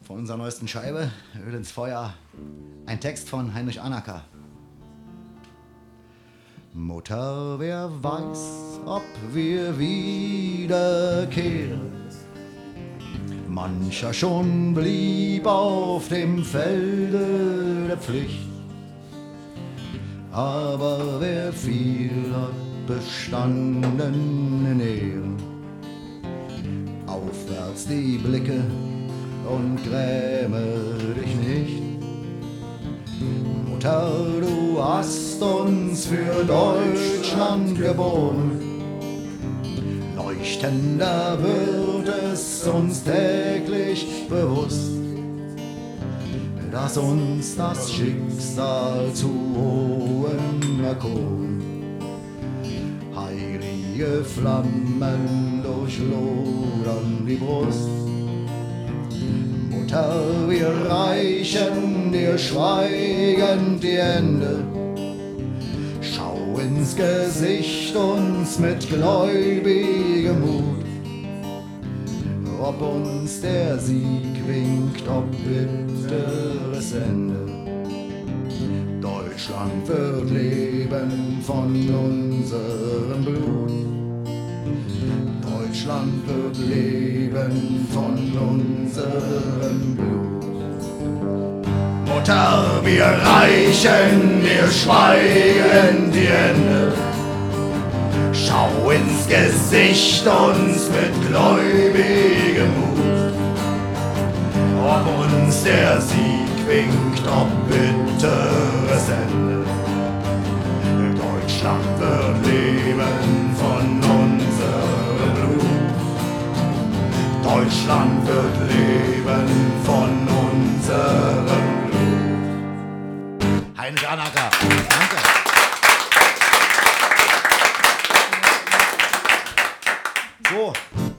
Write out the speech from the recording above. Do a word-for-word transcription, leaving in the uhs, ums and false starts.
von unserer neuesten Scheibe, Öl ins Feuer, ein Text von Heinrich Anacker. Mutter, wer weiß, ob wir wiederkehren. Mancher schon blieb auf dem Felde der Pflicht, aber wer viel hat bestanden in Ehren. Aufwärts die Blicke und gräme dich nicht. Mutter, du hast uns für Deutschland geboren. Leuchtender wird es uns täglich bewusst, dass uns das Schicksal zu hohem erkoren. Heilige Flammen durchlodern die Brust. Mutter, wir reichen dir schweigend die Hände. Schau ins Gesicht uns mit gläubigem Mut, ob uns der Sieg winkt, ob bitteres Ende. Deutschland wird leben von unserem Blut. Deutschland wird leben von unserem Blut. Mutter, wir reichen dir schweigend die Hände. Schau ins Gesicht uns mit gläubigem Mut, ob uns der Sieg winkt, ob bitteres Ende. Deutschland wird leben von unserem Blut. Deutschland wird leben von unserem Blut. Heinrich Anacker, danke. So.